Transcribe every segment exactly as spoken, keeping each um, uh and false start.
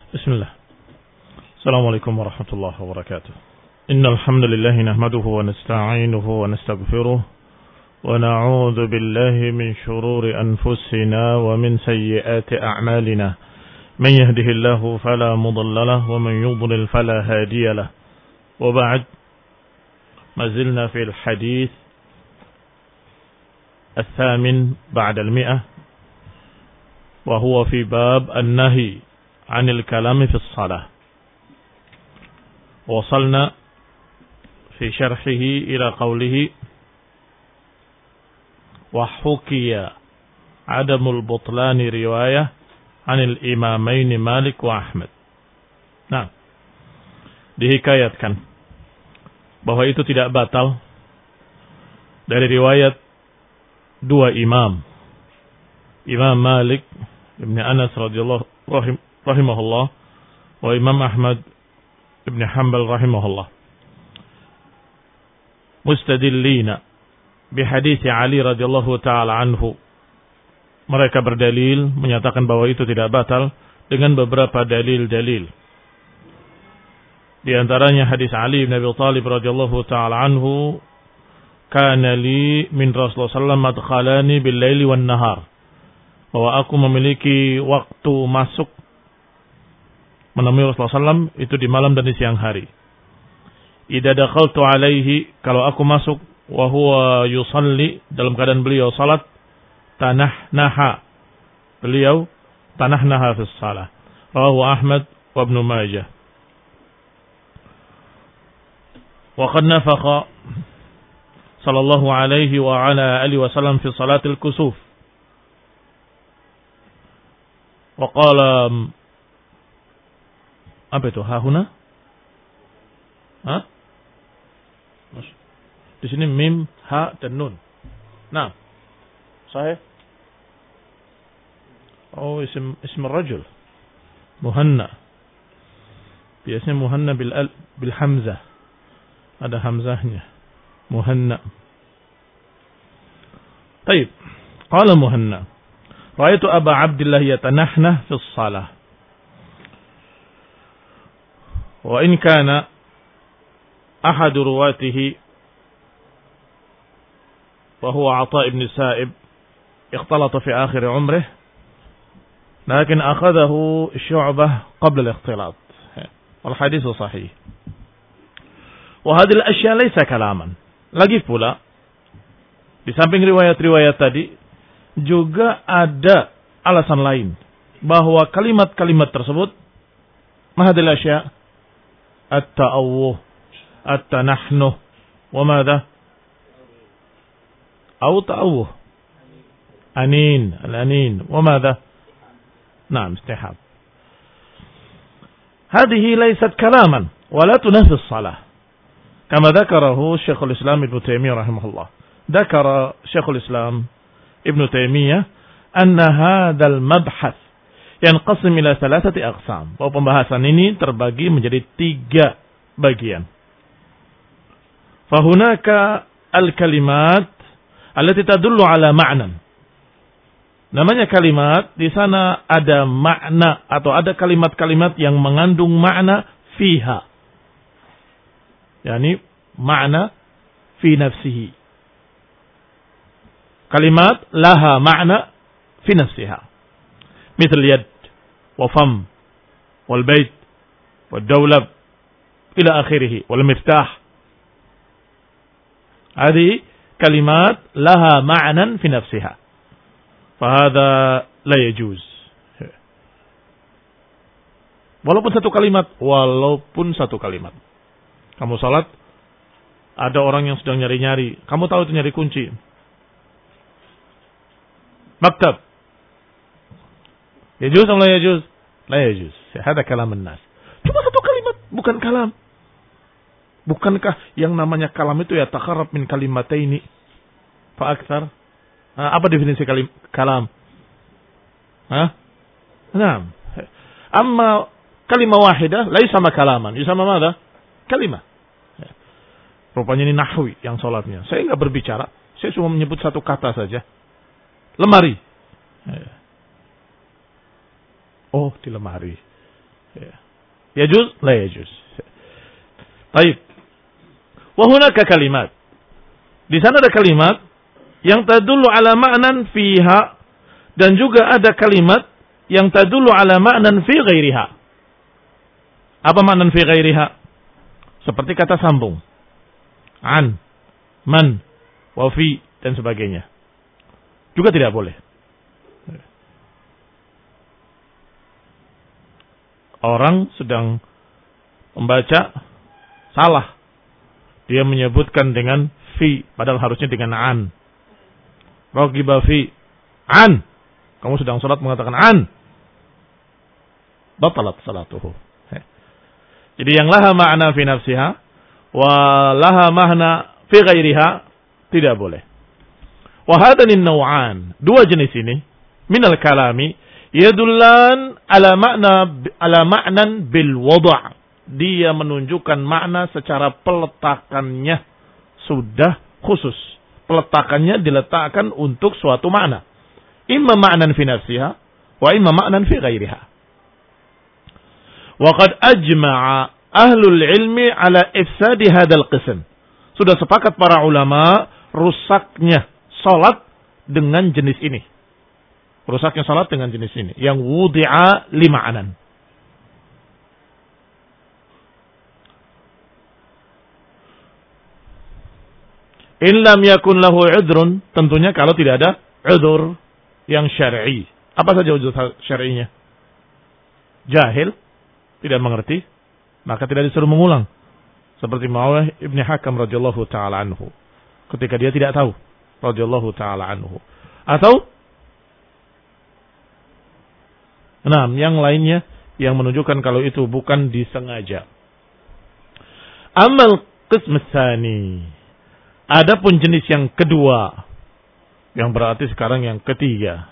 بسم الله. السلام عليكم ورحمة الله وبركاته. إن الحمد لله نحمده ونستعينه ونستغفره ونعوذ بالله من شرور أنفسنا ومن سيئات أعمالنا. من يهده الله فلا مضل له ومن يضلل فلا هادي له. وبعد، ما زلنا في الحديث الثامن بعد المئة، وهو في باب النهي عن الكلام في الصلاة. وصلنا في شرحه إلى قوله: وحكي عدم البطلان رواية عن الإمامين مالك وأحمد. Nah, dihikayatkan bahwa itu tidak batal dari riwayat dua imam, Imam Malik Ibn Anas radhiyallahu rahim, rahimahullah, wa Imam Ahmad Ibn Hanbal rahimahullah, mustadillina bihadits Ali radhiyallahu taala anhu. Mereka berdalil menyatakan bahwa itu tidak batal dengan beberapa dalil-dalil. Di antaranya hadis Ali bin Abi Thalib radhiyallahu taala anhu, "Kana li min Rasulullah sallallahu alaihi wasallam madkhalani bil-laili wan-nahar." Bahwa aku memiliki waktu masuk menemui Rasulullah sallallahu alaihi wasallam itu di malam dan di siang hari. Idza dakhaltu alaihi, kalau aku masuk, wa huwa yusalli, dalam keadaan beliau salat, tanahnaha, beliau tanahnaha fi shalah. Rawahu Ahmad wa Ibnu Majah. Wa qad nafaqa sallallahu alaihi wa ala alihi wasallam fi salatil kusuf. Wa qala, apa itu? Hahuna? Hah? Di sini mim, ha dan nun. Nah, sahih. Oh, isim isim rajul. Muhanna. Biasanya muhanna bil al, bil hamzah. Ada hamzahnya. Muhanna. Baik. Qala Muhanna, ra'aitu Aba Abdillah yatanahna fi shalah. Wa in kana ahad ruwatihi wa huwa Atha ibn Sa'ib ikhtalata fi akhir umrih, lakin akhadahu Syu'bah qabla al-ikhtilat. Wal hadits sahih. Wa hadhihi al-ashya' laysa kalaman. Lagi pula, di samping riwayat-riwayat tadi juga ada alasan lain bahwa kalimat-kalimat tersebut mahadil asya' at-ta'awwuh, at-tanahnuh, wa madha? Au ta'awwuh, anin, al-anin, wa madha? Naam, istihab. Hadhihi laysat kalaman wa la tunafi as-salah. Kama dzakarahu Syekhul Islam Ibnu Taimiyah rahimahullah. Dzakara Syekhul Islam Ibnu Taimiyah anna hadzal mabhath yanqasim ila thalathati aqsam. Bahwa pembahasan ini terbagi menjadi tiga bagian. Fahunaka al-kalimat allati tadullu ala ma'nan. Namanya kalimat, di sana ada makna atau ada kalimat-kalimat yang mengandung makna fiha. Yani makna fi nafsihi. Kalimat laha makna fi nafsiha. Misal yad, wa fam, wal bait, wal dawlab, ila akhirih, wal miftah. Hadi kalimat laha ma'nan fi nafsiha. Fahada la yajuz. Walaupun satu kalimat, walaupun satu kalimat. Kamu salat, ada orang yang sedang nyari-nyari. Kamu tahu itu nyari kunci. Maktab. Yajuz atau la yajuz? La yajuz. Hada kalam an-nas. Cuma satu kalimat, bukan kalam. Bukankah yang namanya kalam itu ya takharrab min kalimataini fa aktsar? Apa definisi kalim, kalam? Hah? Naam. Amma kalimah wahidah laisa ma kalaman. Yusama madza? Kalimah. Rupanya ini nahwi yang salatnya. Saya enggak berbicara, saya cuma menyebut satu kata saja. Lemari. Oh, di lemari. Ya. Yajuz? La yajuz. Baik. Wa hunaka kalimat. Di sana ada kalimat yang tadullu ala ma'nan fiha dan juga ada kalimat yang tadullu ala ma'nan fi ghairiha. Apa ma'nan fi ghairiha? Seperti kata sambung. An, man, wa fi dan sebagainya. Juga tidak boleh. Orang sedang membaca salah. Dia menyebutkan dengan fi, padahal harusnya dengan an. Ragiba fi, an. Kamu sedang salat mengatakan an. Batalat salatuhu. Jadi yang laha ma'na fi nafsiha wa laha mahna fi ghairiha tidak boleh. Wa hadanin naw'an, dua jenis ini minal kalami yadullan ala makna ala ma'nan bil wada'. Dia menunjukkan makna secara peletakannya sudah khusus. Peletakannya diletakkan untuk suatu makna. Imma ma'nan fi nafsiha wa imma ma'nan fi ghairiha. Wa qad ajma'a ahlul ilmi ala ifsadi hadzal qism. Sudah sepakat para ulama rusaknya salat dengan jenis ini. Rusaknya salat dengan jenis ini yang wudi'a lima'anan. In lam yakun lahu udhrun, tentunya kalau tidak ada udhur yang syar'i. Apa saja udhur syar'inya? Jahil, tidak mengerti, maka tidak disuruh mengulang. Seperti Muawiyah ibn Hakam radhiyallahu taala anhu, ketika dia tidak tahu radhiyallahu taala anhu. Atau Nah, yang lainnya yang menunjukkan kalau itu bukan disengaja. Amal qism tsani. Adapun jenis yang kedua, yang berarti sekarang yang ketiga.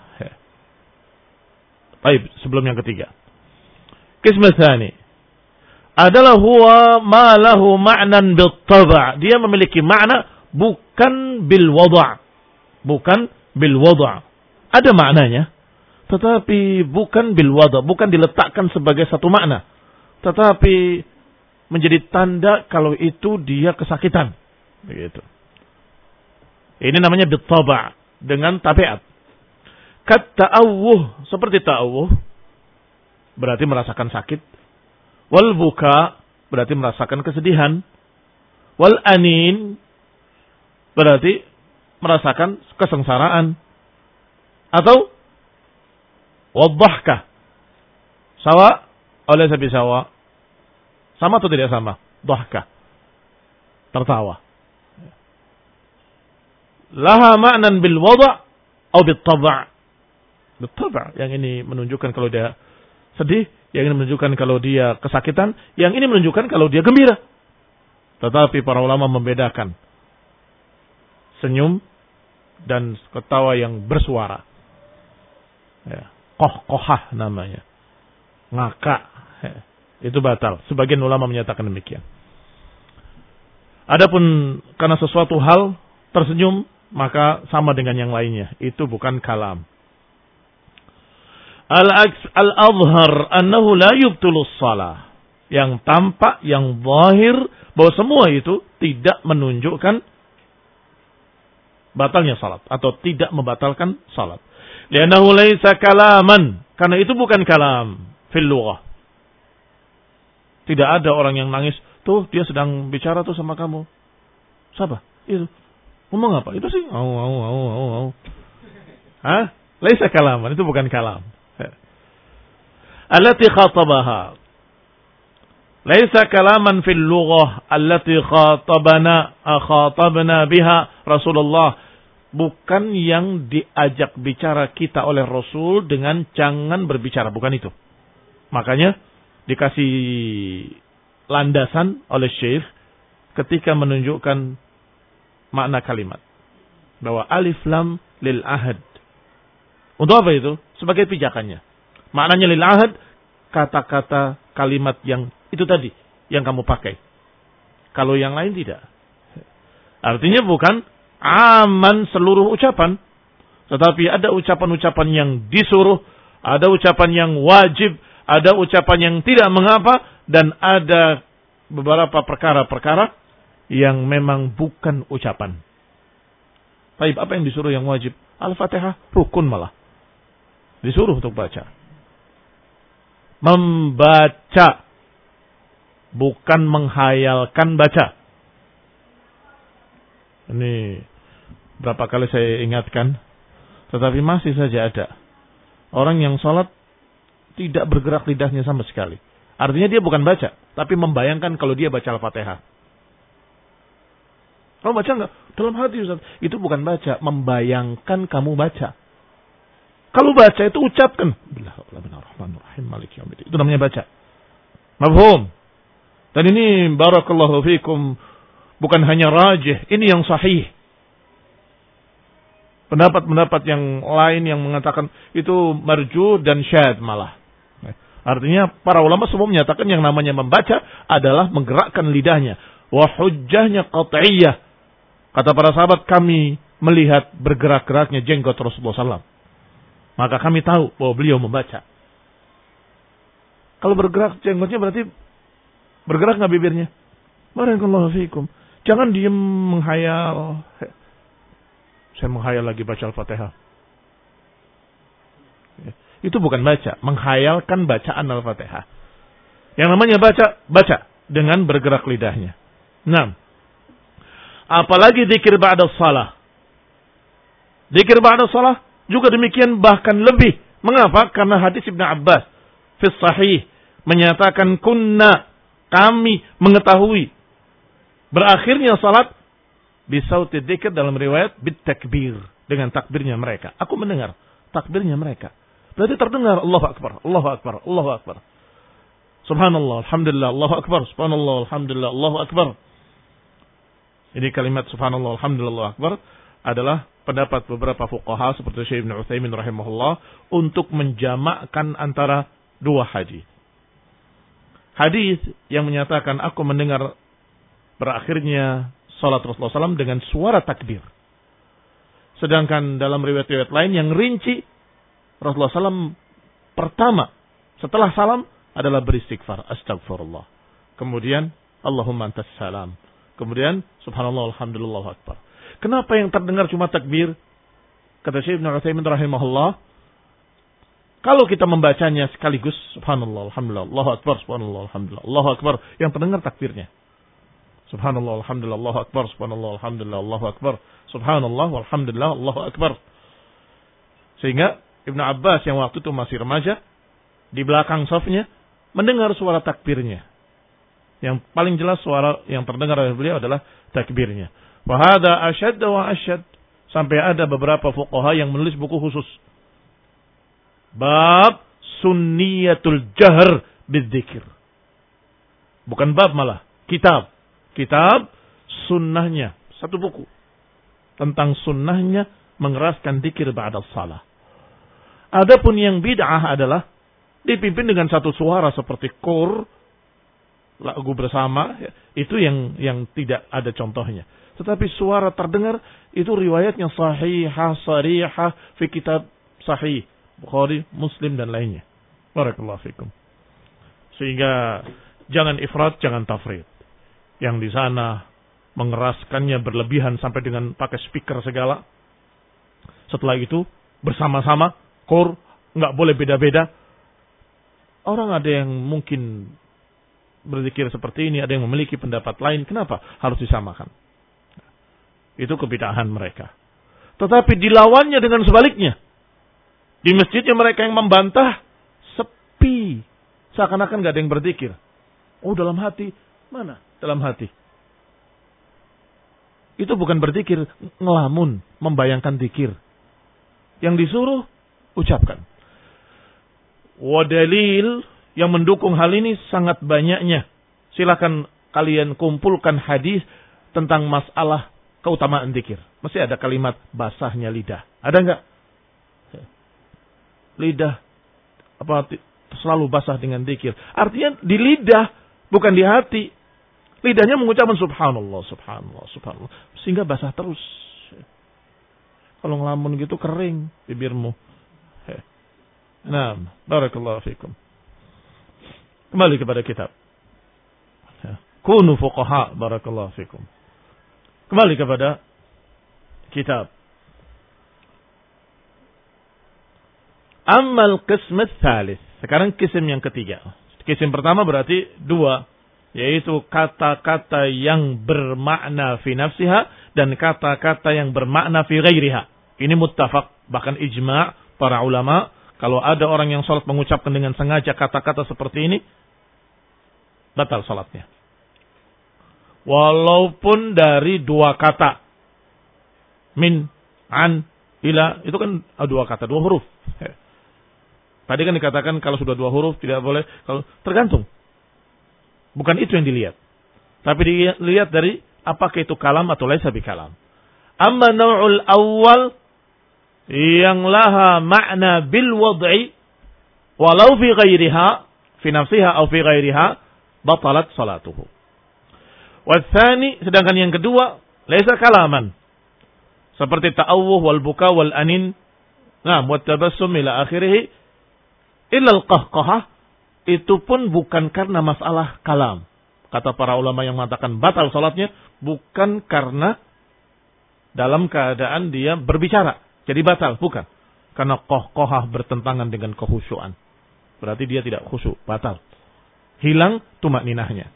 Baik, sebelum yang ketiga. Qism tsani adalah huwa ma lahu ma'nan bil tab'. Dia memiliki makna bukan bil wada'. Bukan bil wada'. Ada maknanya, tetapi bukan bil wada', bukan diletakkan sebagai satu makna, tetapi menjadi tanda kalau itu dia kesakitan. Begitu. Ini namanya bil tab', dengan tabiat. Kat ta'awuh, seperti ta'awuh, berarti merasakan sakit. Wal buka, berarti merasakan kesedihan. Wal anin, berarti merasakan kesengsaraan. Atau wadhahka, sawa oleh sabi sawa, sama atau tidak sama? Dhahka, tertawa. Laha ma'nan bil wada' atau bil tab'. Bil tab', yang ini menunjukkan kalau dia sedih, yang ini menunjukkan kalau dia kesakitan, yang ini menunjukkan kalau dia gembira. Tetapi para ulama membedakan senyum dan ketawa yang bersuara. Ya. Qoh-qohah namanya. Ngakak. Itu batal. Sebagian ulama menyatakan demikian. Adapun karena sesuatu hal tersenyum, maka sama dengan yang lainnya. Itu bukan kalam. Al-aks al-azhar annahu la yubtulus salah. Yang tampak, yang zahir, bahwa semua itu tidak menunjukkan batalnya salat. Atau tidak membatalkan salat. Li'annahu laisa kalaman. Karena itu bukan kalam fil lughah. Tidak ada orang yang nangis, tuh dia sedang bicara tuh sama kamu. Siapa? Itu. Ngomong apa? Itu sih. Au au au au au. Hah? Laisa kalaman, itu bukan kalam. Allati khatabaha. Laisa kalaman fil lughah allati khatabana khatabna biha Rasulullah. Bukan yang diajak bicara kita oleh Rasul dengan jangan berbicara. Bukan itu. Makanya dikasih landasan oleh Syekh ketika menunjukkan makna kalimat. Bahwa alif lam lil ahad. Untuk apa itu? Sebagai pijakannya. Maknanya lil ahad, kata-kata kalimat yang itu tadi yang kamu pakai. Kalau yang lain tidak. Artinya bukan aman seluruh ucapan. Tetapi ada ucapan-ucapan yang disuruh, ada ucapan yang wajib, ada ucapan yang tidak mengapa, dan ada beberapa perkara-perkara yang memang bukan ucapan. Baik, apa yang disuruh yang wajib? Al-Fatihah rukun malah. Disuruh untuk baca. Membaca, bukan menghayalkan baca. Ini berapa kali saya ingatkan, tetapi masih saja ada orang yang sholat tidak bergerak lidahnya sama sekali. Artinya dia bukan baca, tapi membayangkan kalau dia baca Al-Fatihah. Kamu baca enggak? Dalam hati, Ustaz. Itu bukan baca, membayangkan kamu baca. Kalau baca itu ucapkan. Itu namanya baca. Mafhum? Dan ini barakallahu fikum bukan hanya rajih, ini yang sahih. Pendapat-pendapat yang lain yang mengatakan itu marjuh dan syadz malah. Artinya para ulama semua menyatakan yang namanya membaca adalah menggerakkan lidahnya. Wa hujjahnya qat'iyah. Kata para sahabat, kami melihat bergerak-geraknya jenggot Rasulullah sallallahu alaihi wasallam. Maka kami tahu bahwa beliau membaca. Kalau bergerak jenggotnya berarti bergerak nggak bibirnya? Barakallahu fiikum. Jangan diem menghayal. Saya menghayal lagi baca Al-Fatihah. Itu bukan baca. Menghayalkan bacaan Al-Fatihah. Yang namanya baca, baca. Dengan bergerak lidahnya. Nah. Apalagi zikir ba'da shalah. Zikir ba'da shalah juga demikian bahkan lebih. Mengapa? Karena hadis Ibnu Abbas. Fi sahih. Menyatakan kunna. Kami mengetahui. Berakhirnya salat. Bisauti dzikir dalam riwayat. Bitakbir. Dengan takbirnya mereka. Aku mendengar takbirnya mereka. Berarti terdengar Allahu Akbar. Allahu Akbar. Allahu Akbar. Subhanallah. Alhamdulillah. Allahu Akbar. Subhanallah. Alhamdulillah. Allahu Akbar. Ini kalimat subhanallah alhamdulillah akbar adalah pendapat beberapa fuqaha seperti Syekh Ibnu Utsaimin rahimahullah untuk menjamakkan antara dua hadis. Hadis yang menyatakan aku mendengar berakhirnya salat Rasulullah sallallahu alaihi wasallam dengan suara takbir. Sedangkan dalam riwayat-riwayat lain yang rinci Rasulullah sallallahu alaihi wasallam pertama setelah salam adalah beristighfar, astagfirullah. Kemudian Allahumma antas salam. Kemudian subhanallah alhamdulillah akbar. Kenapa yang terdengar cuma takbir? Kata Syekh Ibnu Utsaimin rahimahullah, kalau kita membacanya sekaligus subhanallah alhamdulillah Allahu akbar subhanallah alhamdulillah Allahu akbar, yang terdengar takbirnya. Subhanallah alhamdulillah Allahu akbar subhanallah alhamdulillah Allahu akbar subhanallah walhamdulillah Allahu akbar. Sehingga Ibnu Abbas yang waktu itu masih remaja di belakang safnya mendengar suara takbirnya. Yang paling jelas suara yang terdengar oleh beliau adalah takbirnya. Wa hadza asyad wa asyad. Sampai ada beberapa fuqaha yang menulis buku khusus. Bab sunniyatul jahr bidzikir. Bukan bab malah, kitab. Kitab sunnahnya, satu buku. Tentang sunnahnya mengeraskan dzikir ba'da shalah. Adapun yang bid'ah adalah dipimpin dengan satu suara seperti qur, lagu bersama, itu yang yang tidak ada contohnya. Tetapi suara terdengar itu riwayatnya sahihah, sarihah fi kitab sahih Bukhari, Muslim dan lainnya. Barakallahu fikum. Sehingga jangan ifrat, jangan tafrid. Yang di sana mengeraskannya berlebihan sampai dengan pakai speaker segala. Setelah itu bersama-sama qur, enggak boleh beda-beda. Orang ada yang mungkin berzikir seperti ini, ada yang memiliki pendapat lain. Kenapa harus disamakan? Itu kebid'ahan mereka. Tetapi dilawannya dengan sebaliknya. Di masjidnya mereka yang membantah, sepi. Seakan-akan gak ada yang berzikir. Oh, dalam hati. Mana? Dalam hati. Itu bukan berzikir, ngelamun, membayangkan zikir. Yang disuruh, ucapkan. Wadalil yang mendukung hal ini sangat banyaknya. Silakan kalian kumpulkan hadis tentang masalah keutamaan zikir. Mesti ada kalimat basahnya lidah. Ada enggak? Lidah apa selalu basah dengan zikir. Artinya di lidah, bukan di hati. Lidahnya mengucapkan subhanallah, subhanallah, subhanallah. Sehingga basah terus. Kalau ngelamun gitu kering bibirmu. Nah, barakallahu fikum. Kembali kepada kitab. Kunu fuqaha. Barakallahu fikum. Kembali kepada kitab. Ammal qism ats-tsalits. Sekarang kisim yang ketiga. Kisim pertama berarti dua, yaitu kata-kata yang bermakna fi nafsiha dan kata-kata yang bermakna fi ghairiha. Ini muttafaq, bahkan ijma' para ulama, kalau ada orang yang salat mengucapkan dengan sengaja kata-kata seperti ini, batal salatnya. Walaupun dari dua kata. Min, an, ila, itu kan dua kata, dua huruf. Tadi kan dikatakan kalau sudah dua huruf tidak boleh. Kalau tergantung. Bukan itu yang dilihat. Tapi dilihat dari apakah itu kalam atau laisa bi kalam. Amma naw'ul awal yang laha makna bil wad'i walau fi ghairiha fi nafsiha atau fi ghairiha batalat salatuhu. Watsani, sedangkan yang kedua laisa kalaman. Seperti ta'awuh wal buka wal anin. Nah, wa tabassum ila akhirih. Illal qahqahah, itu pun bukan karena masalah kalam. Kata para ulama yang mengatakan batal salatnya, bukan karena dalam keadaan dia berbicara. Jadi batal, bukan. Karena qahqahah bertentangan dengan kekhusyuan. Berarti dia tidak khusyuk, batal. Hilang tumakninahnya.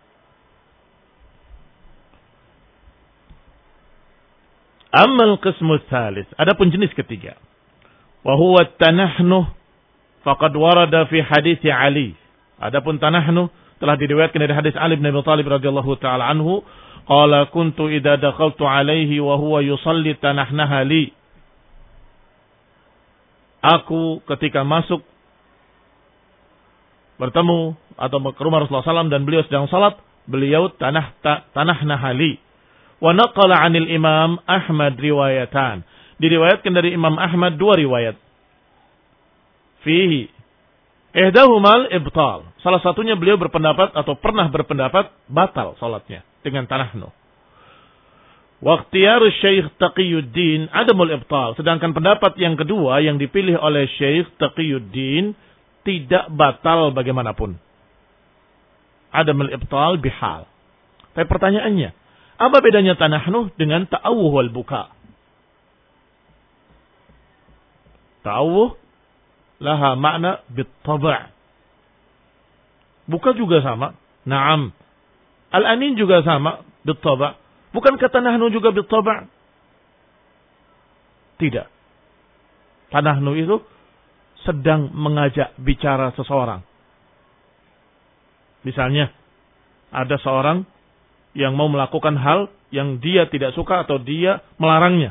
Ammal qismus tsalits, adapun jenis ketiga. Wa huwa tanahnuh faqad warada fi hadits Ali. Adapun tanahnu telah diriwayatkan dari hadis Ali bin Abi Thalib radhiyallahu taala anhu, qala kuntu idza dakhaltu alaihi wa huwa yusalli tanahnaha li. Aku ketika masuk bertemu atau ke rumah Rasulullah sallallahu alaihi wasallam dan beliau sedang salat, beliau tanah ta, tanahnaha li. Wa naqala 'anil Imam Ahmad riwayatan. Diriwayatkan dari Imam Ahmad dua riwayat. Fihi ihdahumal ibtal. Salah satunya beliau berpendapat atau pernah berpendapat batal salatnya dengan tanahnu. Wa ikhtiyar Syekh Taqiyuddin adamul ibtal. Sedangkan pendapat yang kedua yang dipilih oleh Syekh Taqiyuddin tidak batal bagaimanapun. Adamul ibtal bihal. Tapi pertanyaannya, apa bedanya tanahnu dengan ta'awuh wal buka? Ta'awuh laha makna bit-tab'. Buka juga sama. Naam. Al-anin juga sama bit-tab'. Bukan kata nahnu juga bit-tab'? Tidak. Tanahnu itu sedang mengajak bicara seseorang. Misalnya ada seorang yang mau melakukan hal yang dia tidak suka atau dia melarangnya.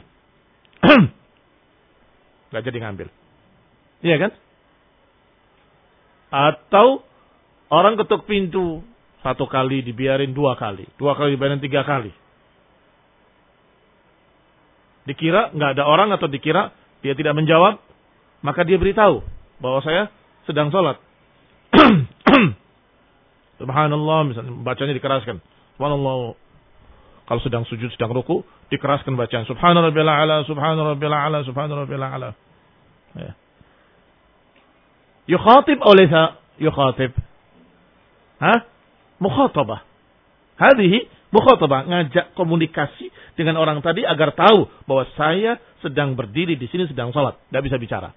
Gak jadi ngambil. Iya kan? Atau orang ketuk pintu satu kali dibiarin dua kali, dua kali dibiarin tiga kali. Dikira nggak ada orang atau dikira dia tidak menjawab, maka dia beritahu bahwa saya sedang sholat. Subhanallah, misalnya bacanya dikeraskan. Subhanallah. Kalau sedang sujud, sedang ruku, dikeraskan bacaan. Subhanallah a'la, subhanallah a'la, subhanallah a'la. Ya. Yukhatib oleh sa yukhatib. Hah? Mukhatabah. Hadhihi mukhatabah, ngajak komunikasi dengan orang tadi agar tahu bahwa saya sedang berdiri di sini sedang salat, enggak bisa bicara.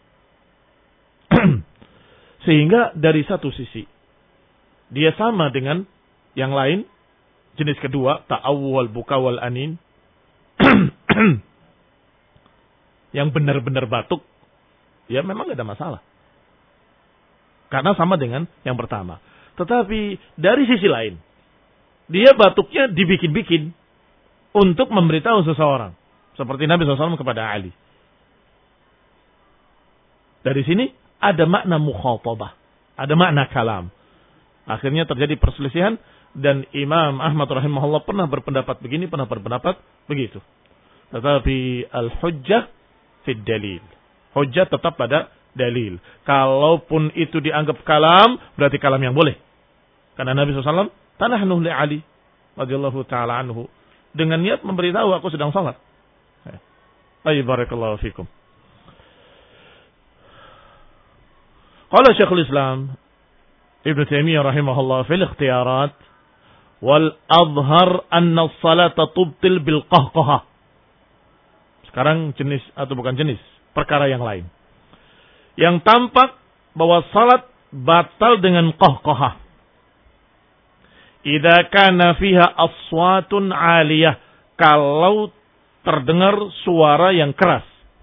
Sehingga dari satu sisi dia sama dengan yang lain, jenis kedua, ta'awwu wal buka wal anin. Yang benar-benar batuk, ya memang enggak ada masalah. Karena sama dengan yang pertama. Tetapi dari sisi lain, dia batuknya dibikin-bikin untuk memberitahu seseorang. Seperti Nabi shallallahu alaihi wasallam kepada Ali. Dari sini ada makna mukhatabah. Ada makna kalam. Akhirnya terjadi perselisihan. Dan Imam Ahmad rahimahullah pernah berpendapat begini, pernah berpendapat begitu. Tetapi al-hujjah fid dalil. Hujjah tetap pada dalil. Kalaupun itu dianggap kalam, berarti kalam yang boleh. Karena Nabi shallallahu alaihi wasallam tanahnuh li Ali radhiyallahu ta'ala anhu dengan niat memberitahu aku sedang salat. Ayy barakallahu fikum. Qala Syekhul Islam Ibnu Taimiyah rahimahullah fil ikhtiyarat wal adhhar anna as-salata tubtil bil qahqahah. Sekarang jenis atau bukan jenis, perkara yang lain. Yang tampak bahwa salat batal dengan qahqahah. Idza kana fiha aswatun 'aliyah, kalau terdengar suara yang keras.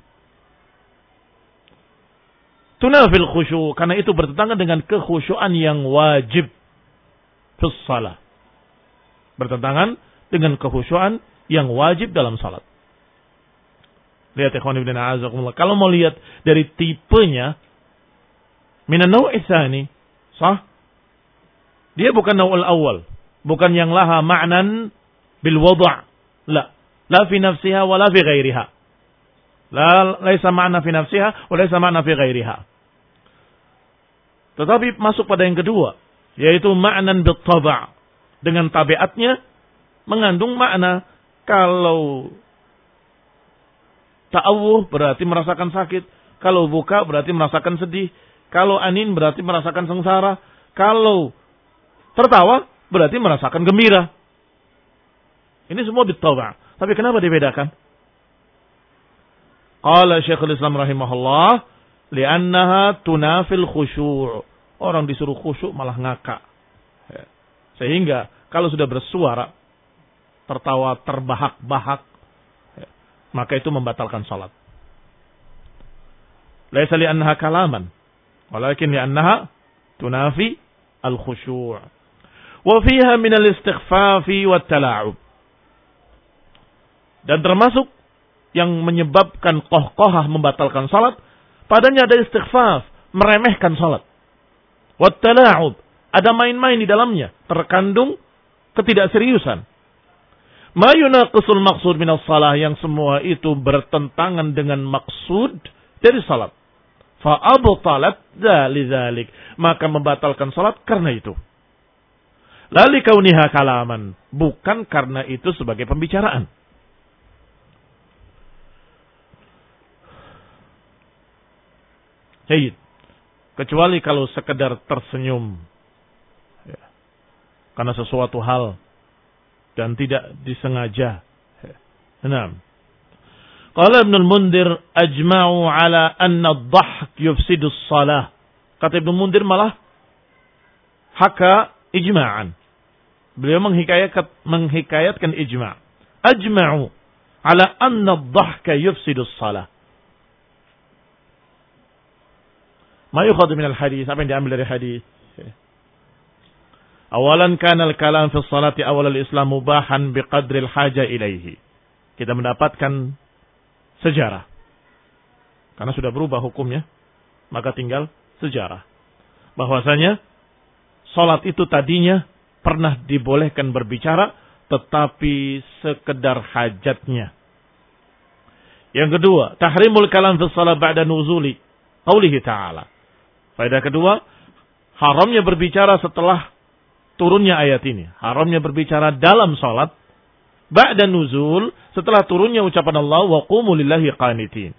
Tunafil khusyu', karena itu bertentangan dengan kekhusyuan yang wajib fi shalah. Bertentangan dengan kekhusyuan yang wajib dalam salat. Lihat ikhwan ibn a'azakumullah. Kalau mau lihat dari tipenya, minan naw'i tsani, sah? Dia bukan naw'ul awal, bukan yang laha ma'nan bil wad'. La, la fi nafsiha wa la fi ghairiha. La laisa ma'na fi nafsiha wa laisa ma'na fi ghairiha. Tetapi masuk pada yang kedua, yaitu ma'nan bit tab'. Dengan tabiatnya mengandung makna. Kalau ta'awuh berarti merasakan sakit. Kalau buka berarti merasakan sedih. Kalau anin berarti merasakan sengsara. Kalau tertawa berarti merasakan gembira. Ini semua bittabah. Tapi kenapa dibedakan? Qala Syekhul Islam rahimahullah, li'annaha tunafil khusyu'. Orang disuruh khusyuk malah ngakak. Sehingga kalau sudah bersuara, tertawa terbahak-bahak, maka itu membatalkan salat. Laisa li'annaha kalaman, walakin li'annaha tunafi al-khusyu'. Wa fiha min al-istighfafi wat tala'ub. Dan termasuk yang menyebabkan qahqahah membatalkan salat, padanya ada istighfaf, meremehkan salat. Wat tala'ub, ada main-main di dalamnya, terkandung ketidakseriusan. Ma yunaqisul maqsud minas salah, yang semua itu bertentangan dengan maksud dari salat. Fa abtalat dzalik, maka membatalkan salat karena itu. La li kauniha kalaman, bukan karena itu sebagai pembicaraan. Baik. Kecuali kalau sekedar tersenyum ya, karena sesuatu hal dan tidak disengaja. Enam. Qala Ibnu Mundir ajma'u ala anna ad-dhahk yufsidu as-salah. Kata Ibnu Mundir malah haka ijma'an. Beliau menghikayat, menghikayatkan ijma'. Ajma'u ala anna ad-dhahka yufsidu as-salah. Ma yukhadu minal hadis, apa yang diambil dari hadis? Awalan kana al-kalam fi sholati awal al-Islam mubahan biqadri al-haja ilaihi. Kita mendapatkan sejarah. Karena sudah berubah hukumnya, maka tinggal sejarah. Bahwasanya salat itu tadinya pernah dibolehkan berbicara, tetapi sekedar hajatnya. Yang kedua, tahrimul kalam fi shalah ba'da nuzuli qaulihi ta'ala. Faedah kedua, haramnya berbicara setelah turunnya ayat ini. Haramnya berbicara dalam salat ba'da nuzul, setelah turunnya ucapan Allah wa qumu lillahi qanitin.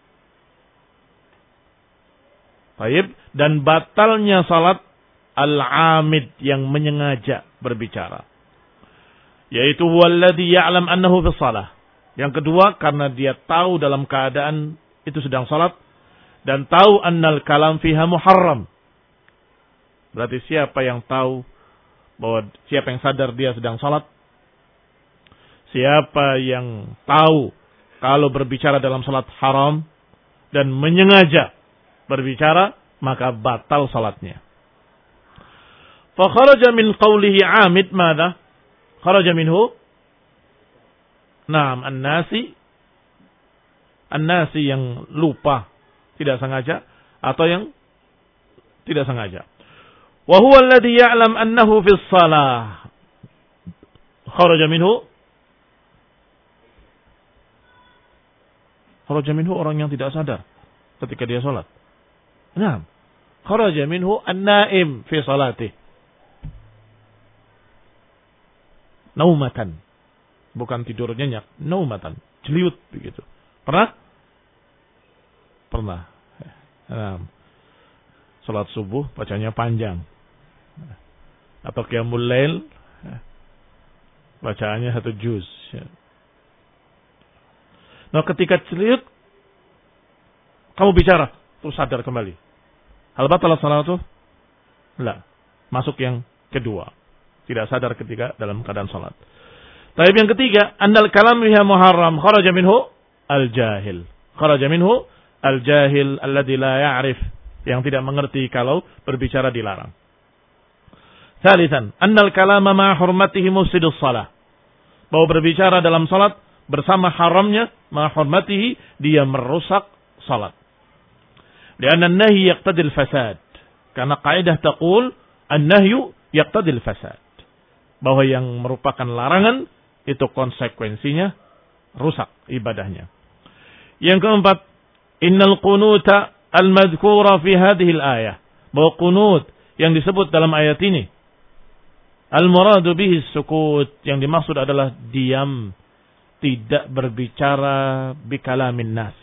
Baik, dan batalnya salat al-amid, yang menyengaja berbicara. Yaitu walladhi ya'lam annahu fi shalah. Yang kedua, karena dia tahu dalam keadaan itu sedang salat dan tahu annal kalam fiha muharram. Berarti siapa yang tahu bahwa siapa yang sadar dia sedang salat, siapa yang tahu kalau berbicara dalam salat haram dan menyengaja berbicara, maka batal salatnya. Fa kharaja min qawlihi 'amid madza? Kharaja minhu Naam an-nasi an-nasi yang lupa, tidak sengaja, atau yang tidak sengaja. Wa huwa alladhi ya'lam annahu fi shalah. Kharaja minhu Kharaja minhu orang yang tidak sadar ketika dia salat. Naam. Kharaja minhu an-naim fi salatih. Naumatan. Bukan tidur nyenyak, naumatan, jeliut begitu. Pernah? Pernah. Nah, salat subuh bacanya panjang. Atau qiyamul lail Bacaannya satu juz. Nah ketika celiuk, kamu bicara, terus sadar kembali. Hal batalah salat itu? La. Masuk yang kedua. Tidak sadar ketika dalam keadaan salat. Tapi yang ketiga, annal kalam biha muharram kharaja minhu al-jahil. Kharaja minhu al-jahil alladhi la ya'rif, yang tidak mengerti kalau berbicara dilarang. Salisan, annal kalama ma hurmatihi mufsidus shalah. Bahwa berbicara dalam salat bersama haramnya ma hurmatihi, dia merusak salat. Lianna an-nahy yaqtadi al-fasad. Karena kaidah taqul an-nahyu yaqtadi al-fasad. Bahwa yang merupakan larangan itu konsekuensinya rusak ibadahnya. Yang keempat, innal qunuta al-madhkura fi hadhihi al-ayah. Bahwa qunut yang disebut dalam ayat ini, al-muradu bihi sukut, yang dimaksud adalah diam, tidak berbicara bikalamin nas.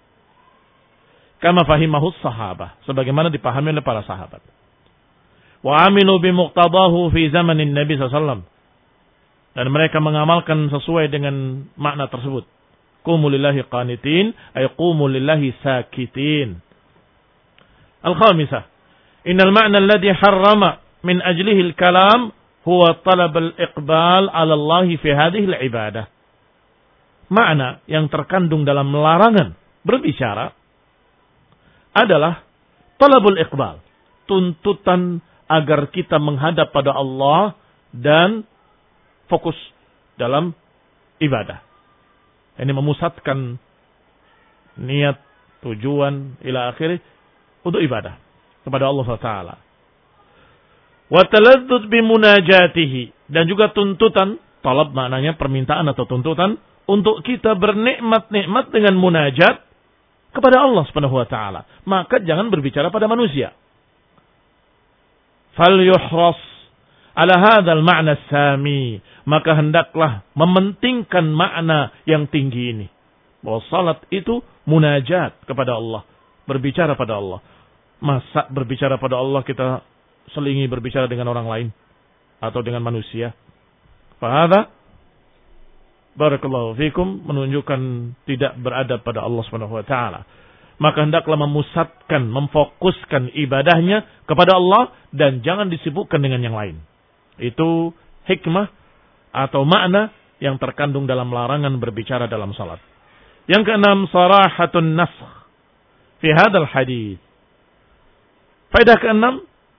Kama fahimahu sahabah, sebagaimana dipahami oleh para sahabat. Wa amilu bimuqtadahu fi zamanin Nabi sallallahu alaihi wasallam. Dan mereka mengamalkan sesuai dengan makna tersebut. Qumu lillahi qanitin, ay qumu lillahi sakitin. Al-khamisah, innal ma'na alladhi harrama min ajlihi al-kalam huwa talab al-iqbal ala Allah fi hadhihi al-ibadah. Makna yang terkandung dalam larangan berbicara adalah talabul iqbal, tuntutan agar kita menghadap pada Allah dan fokus dalam ibadah. Ini memusatkan niat, tujuan, ila akhirih untuk ibadah kepada Allah subhanahu wa taala. Wa taladdud bimunajatihi, dan juga tuntutan, talab maknanya permintaan atau tuntutan, untuk kita bernikmat-nikmat dengan munajat kepada Allah subhanahu wa taala. Maka jangan berbicara pada manusia. Fal yuhras ala hadzal ma'na sami, maka hendaklah mementingkan makna yang tinggi ini, bahwa salat itu munajat kepada Allah, berbicara pada Allah. Masa berbicara pada Allah kita selingi berbicara dengan orang lain atau dengan manusia? Fahadha barakallahu fikum menunjukkan tidak beradab pada Allah Subhanahu wa taala. Maka hendaklah memusatkan, memfokuskan ibadahnya kepada Allah dan jangan disibukkan dengan yang lain. Itu hikmah atau makna yang terkandung dalam larangan berbicara dalam salat. Yang keenam, sarahatun nasakh fi hadzal hadits. Faedah keenam,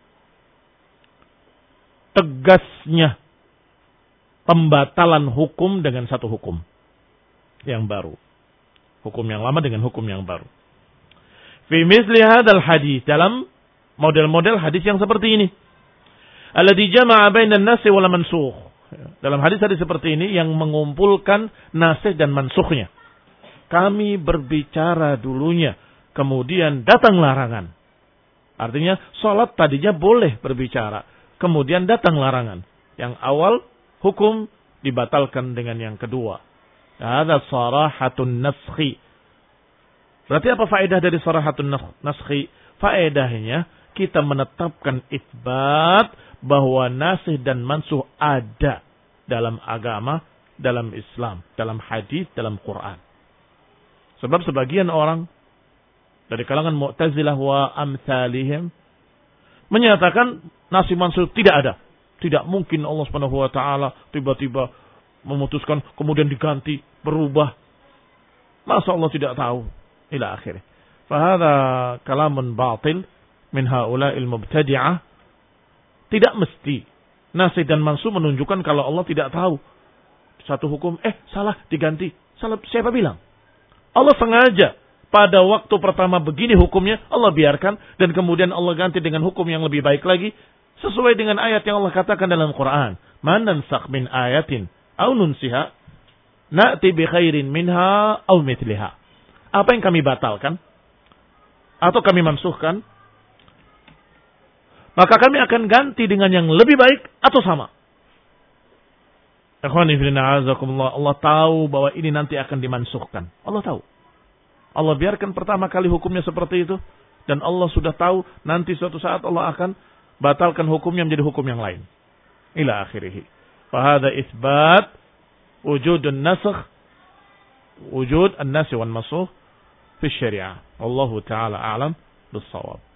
tegasnya pembatalan hukum dengan satu hukum yang baru. Hukum yang lama dengan hukum yang baru. Fi misli hadzal hadits, dalam model-model hadis yang seperti ini. Alladzi jama'a bainan nasi wal mansukh. Dalam hadis-hadis seperti ini yang mengumpulkan nasikh dan mansukhnya. Kami berbicara dulunya, kemudian datang larangan. Artinya salat tadinya boleh berbicara, kemudian datang larangan. Yang awal hukum dibatalkan dengan yang kedua. Hadza sarahatun naskhi. Berarti apa faedah dari sarahatun naskhi? Faedahnya kita menetapkan itsbat bahwa nasikh dan mansuh ada dalam agama, dalam Islam, dalam hadis, dalam Quran. Sebab sebagian orang dari kalangan Mu'tazilah wa amsalihim menyatakan nasikh mansuh tidak ada. Tidak mungkin Allah Subhanahu wa taala tiba-tiba memutuskan kemudian diganti, berubah. Masa Allah tidak tahu? Ila akhirnya. Fahadha kalamun batil min haula'il mubtadi'ah. Tidak mesti nasikh dan mansuh menunjukkan kalau Allah tidak tahu. Satu hukum, eh salah diganti. Salah, siapa bilang? Allah sengaja pada waktu pertama begini hukumnya Allah biarkan, dan kemudian Allah ganti dengan hukum yang lebih baik lagi sesuai dengan ayat yang Allah katakan dalam Quran. Man nansakh min ayatin aw nunsiha na'ti bi khairin minha aw mithliha. Apa yang kami batalkan atau kami mansuhkan, maka kami akan ganti dengan yang lebih baik atau sama. Ikhwani fillah, azakumullah. Allah tahu bahwa ini nanti akan dimansuhkan. Allah tahu. Allah biarkan pertama kali hukumnya seperti itu, dan Allah sudah tahu nanti suatu saat Allah akan batalkan hukumnya menjadi hukum yang lain. Ila akhirih. Fahada itsbat wujud an-nasakh wujud an-nasikh wal mansukh fi syariah. Wallahu taala a'lam bis-shawab.